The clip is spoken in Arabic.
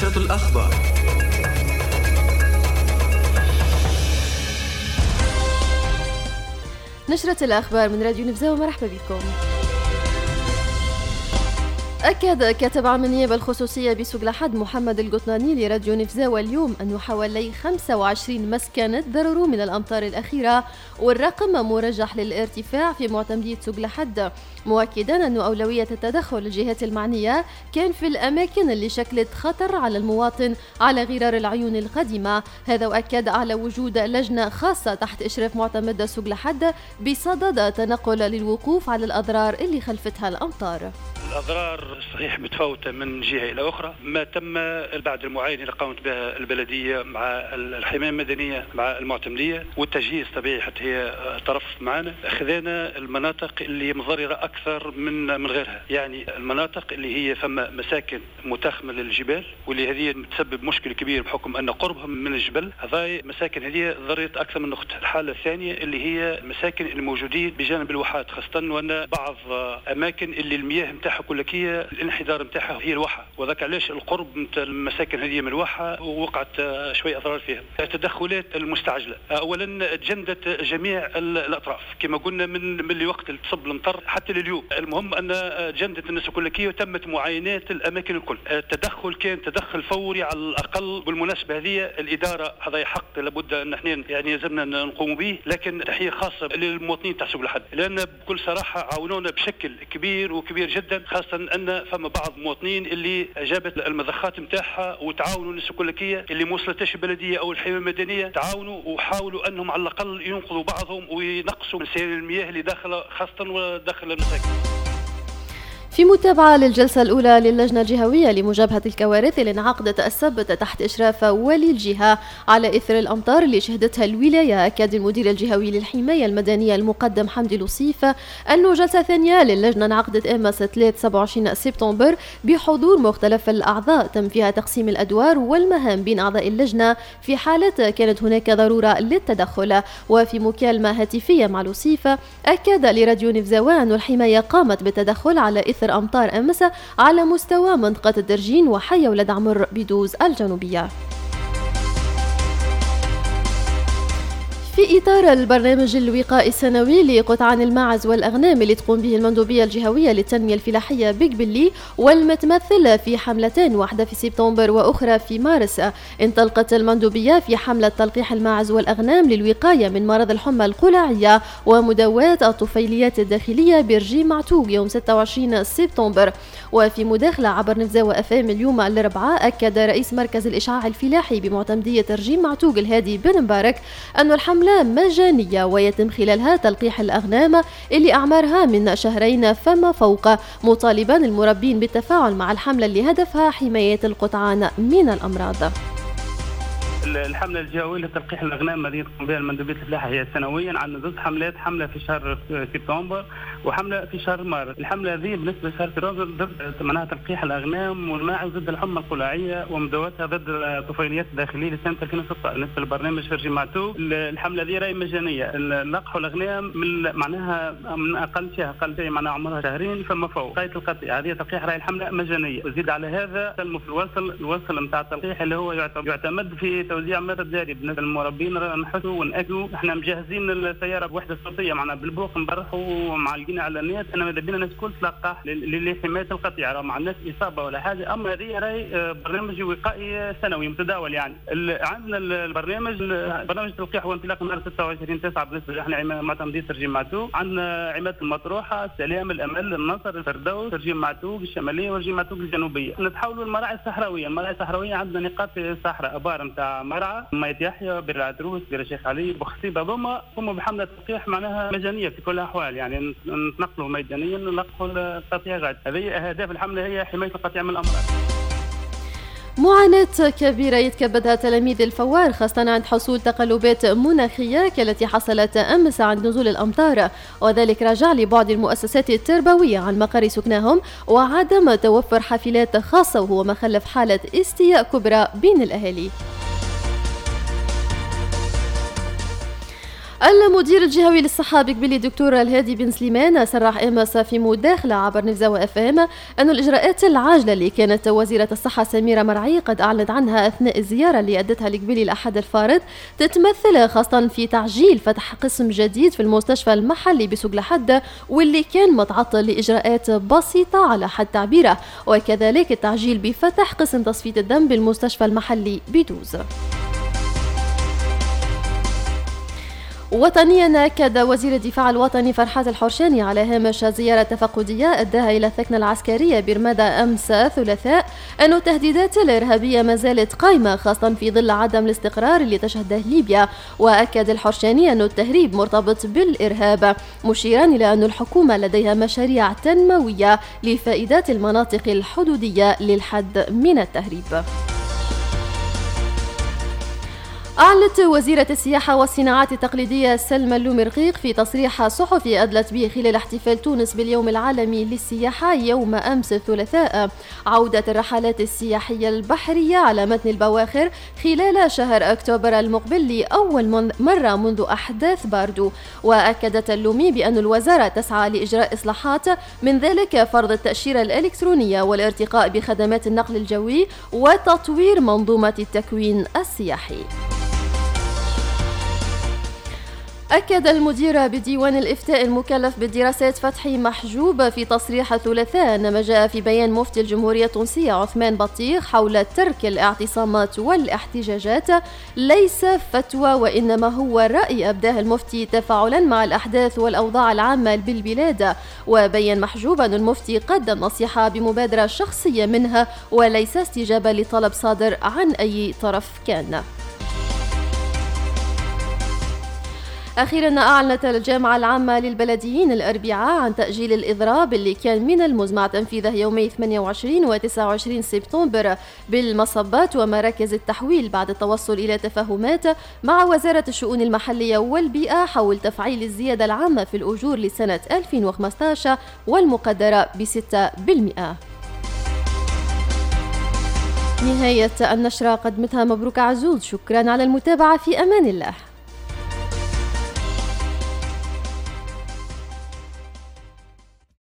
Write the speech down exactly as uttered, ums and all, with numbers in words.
نشرة الأخبار. نشرة الأخبار من راديو نفزة ومرحبا بكم. أكد كاتب عام النيابة الخصوصية بسوق لحد محمد القطناني لراديو نفزة واليوم أنه حوالي خمسة وعشرين مسكنة تضرروا من الأمطار الأخيرة، والرقم مرجح للارتفاع في معتمدية سوق لحد، مؤكدا أن أولوية التدخل الجهات المعنية كان في الأماكن اللي شكلت خطر على المواطن على غرار العيون القديمة. هذا وأكد على وجود لجنة خاصة تحت إشراف معتمد سوق لحد بصدد تنقل للوقوف على الأضرار اللي خلفتها الأمطار. الأضرار صحيح متفاوتة من جهة إلى أخرى. ما تم بعد المعاينة اللي قامت بها البلدية مع الحماية المدنية مع المعتمدية والتجهيز طبيعي حتى هي طرف معنا، خذينا المناطق اللي مضررة أكثر من من غيرها، يعني المناطق اللي هي فما مساكن متاخمة للجبال واللي هذه بتسبب مشكل كبير بحكم أن قربهم من الجبل، هذه مساكن هذه ضررت أكثر من نقطة. الحالة الثانية اللي هي مساكن الموجودين بجانب الواحات، خاصة وأن بعض أماكن اللي المياه متاعها كلكية الانحدار متاعها هي الواحة، وذاك علاش القرب من المساكن هذه من الواحة ووقعت شوية أضرار فيها. التدخلات المستعجلة أولا تجندت جميع الأطراف كما قلنا من من وقت تصب المطر حتى لليوم. المهم أن جندت الناس كلكية وتمت معاينات الأماكن الكل. التدخل كان تدخل فوري على الأقل. بالمناسبة هذه الإدارة هذا حق لابد أن احنا يعني لازمنا نقوم به، لكن تحية خاصة للمواطنين تاع سوق لحد، لأن بكل صراحة عاونونا بشكل كبير وكبير جدا، خاصة أن فما بعض المواطنين اللي جابت المضخات متاعها وتعاونوا الناس الكلكية اللي ما وصلتش البلدية أو الحماية المدنية، تعاونوا وحاولوا أنهم على الأقل ينقذوا بعضهم وينقصوا من سير المياه اللي داخل خاصة وداخل المساكن. في متابعة للجلسة الأولى للجنة الجهوية لمجابهة الكوارث اللي انعقدت السبت تحت إشراف ولي الجهة على إثر الأمطار اللي شهدتها الولاية، أكد المدير الجهوي للحماية المدنية المقدم حمدي لوصيف أنه جلسة ثانية للجنة انعقدت أمس ثلاثة سبعة وعشرين سبتمبر بحضور مختلف الأعضاء، تم فيها تقسيم الأدوار والمهام بين أعضاء اللجنة في حالة كانت هناك ضرورة للتدخل. وفي مكالمة هاتفية مع لوصيف أكد لراديو نفزاوة أن الحماية قامت بالتدخل على إثر أمطار أمس على مستوى منطقة الدرجين وحي ولد عمر بدوز الجنوبية. في إطار البرنامج الوقائي السنوي لقطعان الماعز والأغنام اللي تقوم به المندوبية الجهوية للتنمية الفلاحية بقبلي والمتمثلة في حملتين، واحدة في سبتمبر وأخرى في مارس، انطلقت المندوبية في حملة تلقيح الماعز والأغنام للوقاية من مرض الحمى القلاعية ومداواة الطفيليات الداخلية برجيم معتوق يوم ستة وعشرين سبتمبر. وفي مداخلة عبر نفزاوة أف ام اليوم الأربعاء، أكد رئيس مركز الإشعاع الفلاحي بمعتمدية رجيم معتوق الهادي بن مبارك أن الحملة مجانية ويتم خلالها تلقيح الأغنام اللي أعمارها من شهرين فما فوق، مطالبا المربين بالتفاعل مع الحملة اللي هدفها حماية القطعان من الأمراض. الحملة الجهوية لتلقيح الأغنام التي تقوم بها المندوبية الفلاحية سنويا، عندنا زوج حملات، حملة في شهر سبتمبر وحملة في شهر مارس. الحملة هذه بالنسبة لشهر سبتمبر ضد معناها تلقيح الأغنام والماعز ضد الحمى القلاعية ومداواتها ضد الطفيليات الداخلية لسنة ألفين وستة. بالنسبة للبرنامج في رجيم معتوق الحملة هذه راهي مجانية، لقحوا الأغنام من معناها من أقل شيء أقل شيء معناها عمرها شهرين فما فوق قاية القطيع. هذه تلقيح راهي الحملة مجانية، وزيد على هذا سلموا في الوصل الوصل نتاع التلقيح اللي هو يعتمد في توزيع مادة جاري. بالنسبة للمربين نحثوا ونأكدوا احنا مجهزين السيارة بوحدة صوتية معنا بالبوق نبرحوا معلقين اعلانات انا ماذا بينا الناس كل تلقح لحماية القطيع، راه مع الناس إصابة ولا حاجة. أما هذه راهي برنامج وقائي سنوي متداول. يعني عندنا البرنامج برنامج تلقيح هو انطلاق نهار ستة وعشرين تسعة بالنسبة احنا معتمدية رجيم معتوق. عندنا عماد المطروحة، السلام، الأمل، النصر، الفردوس، رجيم معتوق الشمالية ورجيم معتوق الجنوبية. نتحولوا المراعي الصحراوية. المراعي الصحراوية عندنا نقاط في الصحراء أبار نتاع مرعى ميت يحيى، بير العتروس، بير الشيخ علي، بوخسيبة، هذوما قوموا بحملة تلقيح معناها مجانية في كل الأحوال، يعني نتنقلوا ميدانيا نلقحوا القطيع غاد. هذه أهداف الحملة هي حماية القطيع من الأمراض. معاناة كبيرة يتكبدها تلاميذ الفوار خاصة عند حصول تقلبات مناخية كالتي حصلت أمس عند نزول الأمطار، وذلك راجع لبعد المؤسسات التربوية عن مقر سكناهم وعدم توفر حافلات خاصة، وهو ما خلف حالة استياء كبرى بين الأهالي. المدير الجهوي للصحة بقبلي الدكتور الهادي بن سليمان صرح امس في مداخلة عبر نفزاوة اف ام أن الإجراءات العاجلة اللي كانت وزيرة الصحة سميرة مرعي قد أعلنت عنها أثناء الزيارة اللي أدتها لقبلي الأحد الفارط تتمثل خاصة في تعجيل فتح قسم جديد في المستشفى المحلي بسوق لحد واللي كان متعطل لإجراءات بسيطة على حد تعبيره، وكذلك التعجيل بفتح قسم تصفية الدم بالمستشفى المحلي بدوز. وطنيا أكد وزير الدفاع الوطني فرحات الحرشاني على هامش زيارة تفقدية أداها إلى الثكنة العسكرية برمادة أمس الثلاثاء أن التهديدات الإرهابية ما زالت قائمة خاصة في ظل عدم الاستقرار اللي تشهده ليبيا. وأكد الحرشاني أن التهريب مرتبط بالإرهاب، مشيرا إلى أن الحكومة لديها مشاريع تنموية لفائدة المناطق الحدودية للحد من التهريب. أعلنت وزيرة السياحة والصناعات التقليدية سلمى اللومي رقيق في تصريح صحفي أدلت به خلال احتفال تونس باليوم العالمي للسياحة يوم أمس الثلاثاء عودة الرحلات السياحية البحرية على متن البواخر خلال شهر أكتوبر المقبل لأول مرة منذ أحداث باردو. وأكدت اللومي بأن الوزارة تسعى لإجراء إصلاحات من ذلك فرض التأشيرة الإلكترونية والارتقاء بخدمات النقل الجوي وتطوير منظومة التكوين السياحي. أكد المدير بديوان الإفتاء المكلف بالدراسات فتحي محجوب في تصريح الثلاثاء أن ما جاء في بيان مفتي الجمهورية التونسية عثمان بطيخ حول ترك الاعتصامات والاحتجاجات ليس فتوى وإنما هو رأي أبداه المفتي تفاعلا مع الأحداث والأوضاع العامة بالبلاد. وبين محجوب أن المفتي قدم نصيحة بمبادرة شخصية منها وليس استجابة لطلب صادر عن أي طرف كان. أخيرا أعلنت الجامعة العامة للبلديين الأربعاء عن تأجيل الإضراب اللي كان من المزمع تنفيذه يومي ثمانية وعشرين و تسعة وعشرين سبتمبر بالمصبات ومراكز التحويل بعد التوصل إلى تفاهمات مع وزارة الشؤون المحلية والبيئة حول تفعيل الزيادة العامة في الأجور لسنة ألفين وخمسة عشر والمقدرة بستة بالمئة. نهاية النشرة قدمتها مبروك عزوز، شكرا على المتابعة، في أمان الله.